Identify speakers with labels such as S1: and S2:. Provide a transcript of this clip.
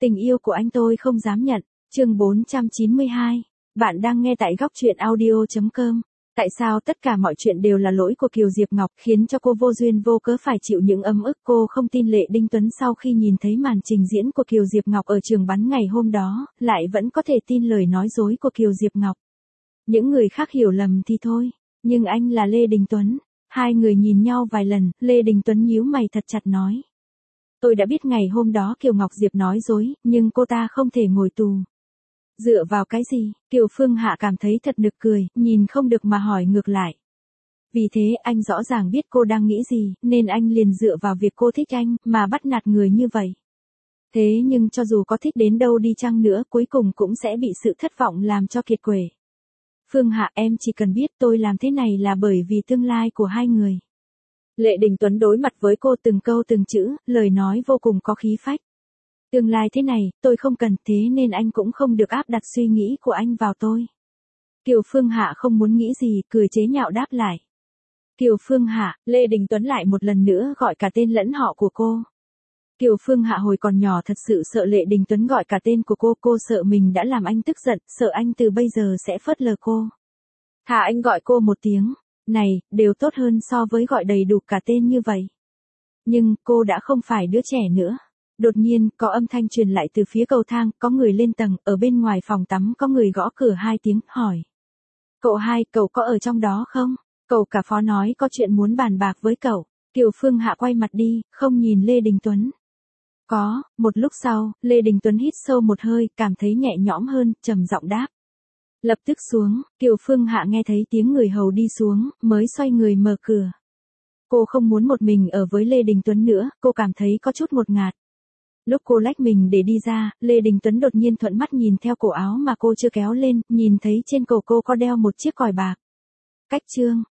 S1: Tình yêu của anh tôi không dám nhận. Chương 492. Bạn đang nghe tại góc truyện audio.com. Tại sao tất cả mọi chuyện đều là lỗi của Kiều Diệp Ngọc, khiến cho cô vô duyên vô cớ phải chịu những ấm ức? Cô không tin Lệ Đinh Tuấn sau khi nhìn thấy màn trình diễn của Kiều Diệp Ngọc ở trường bắn ngày hôm đó, lại vẫn có thể tin lời nói dối của Kiều Diệp Ngọc. Những người khác hiểu lầm thì thôi, nhưng anh là Lê Đình Tuấn. Hai người nhìn nhau vài lần, Lê Đình Tuấn nhíu mày thật chặt nói. Tôi đã biết ngày hôm đó Kiều Ngọc Diệp nói dối, nhưng cô ta không thể ngồi tù. Dựa vào cái gì? Kiều Phương Hạ cảm thấy thật nực cười, nhìn không được mà hỏi ngược lại. Vì thế anh rõ ràng biết cô đang nghĩ gì, nên anh liền dựa vào việc cô thích anh, mà bắt nạt người như vậy. Thế nhưng cho dù có thích đến đâu đi chăng nữa, cuối cùng cũng sẽ bị sự thất vọng làm cho kiệt quệ. Phương Hạ, em chỉ cần biết tôi làm thế này là bởi vì tương lai của hai người. Lệ Đình Tuấn đối mặt với cô từng câu từng chữ, lời nói vô cùng có khí phách. Tương lai thế này, tôi không cần, thế nên anh cũng không được áp đặt suy nghĩ của anh vào tôi. Kiều Phương Hạ không muốn nghĩ gì, cười chế nhạo đáp lại. Kiều Phương Hạ, Lê Đình Tuấn lại một lần nữa gọi cả tên lẫn họ của cô. Kiều Phương Hạ hồi còn nhỏ thật sự sợ Lệ Đình Tuấn gọi cả tên của cô sợ mình đã làm anh tức giận, sợ anh từ bây giờ sẽ phớt lờ cô. Thà anh gọi cô một tiếng, này, đều tốt hơn so với gọi đầy đủ cả tên như vậy. Nhưng, cô đã không phải đứa trẻ nữa. Đột nhiên, có âm thanh truyền lại từ phía cầu thang, có người lên tầng, ở bên ngoài phòng tắm có người gõ cửa 2 tiếng, hỏi. Cậu hai, cậu có ở trong đó không? Cậu cả phó nói có chuyện muốn bàn bạc với cậu. Kiều Phương Hạ quay mặt đi, không nhìn Lê Đình Tuấn. Có, một lúc sau, Lê Đình Tuấn hít sâu một hơi, cảm thấy nhẹ nhõm hơn, trầm giọng đáp. Lập tức xuống, Kiều Phương Hạ nghe thấy tiếng người hầu đi xuống, mới xoay người mở cửa. Cô không muốn một mình ở với Lê Đình Tuấn nữa, cô cảm thấy có chút ngột ngạt. Lúc cô lách mình để đi ra, Lê Đình Tuấn đột nhiên thuận mắt nhìn theo cổ áo mà cô chưa kéo lên, nhìn thấy trên cổ cô có đeo một chiếc còi bạc. Cách chương.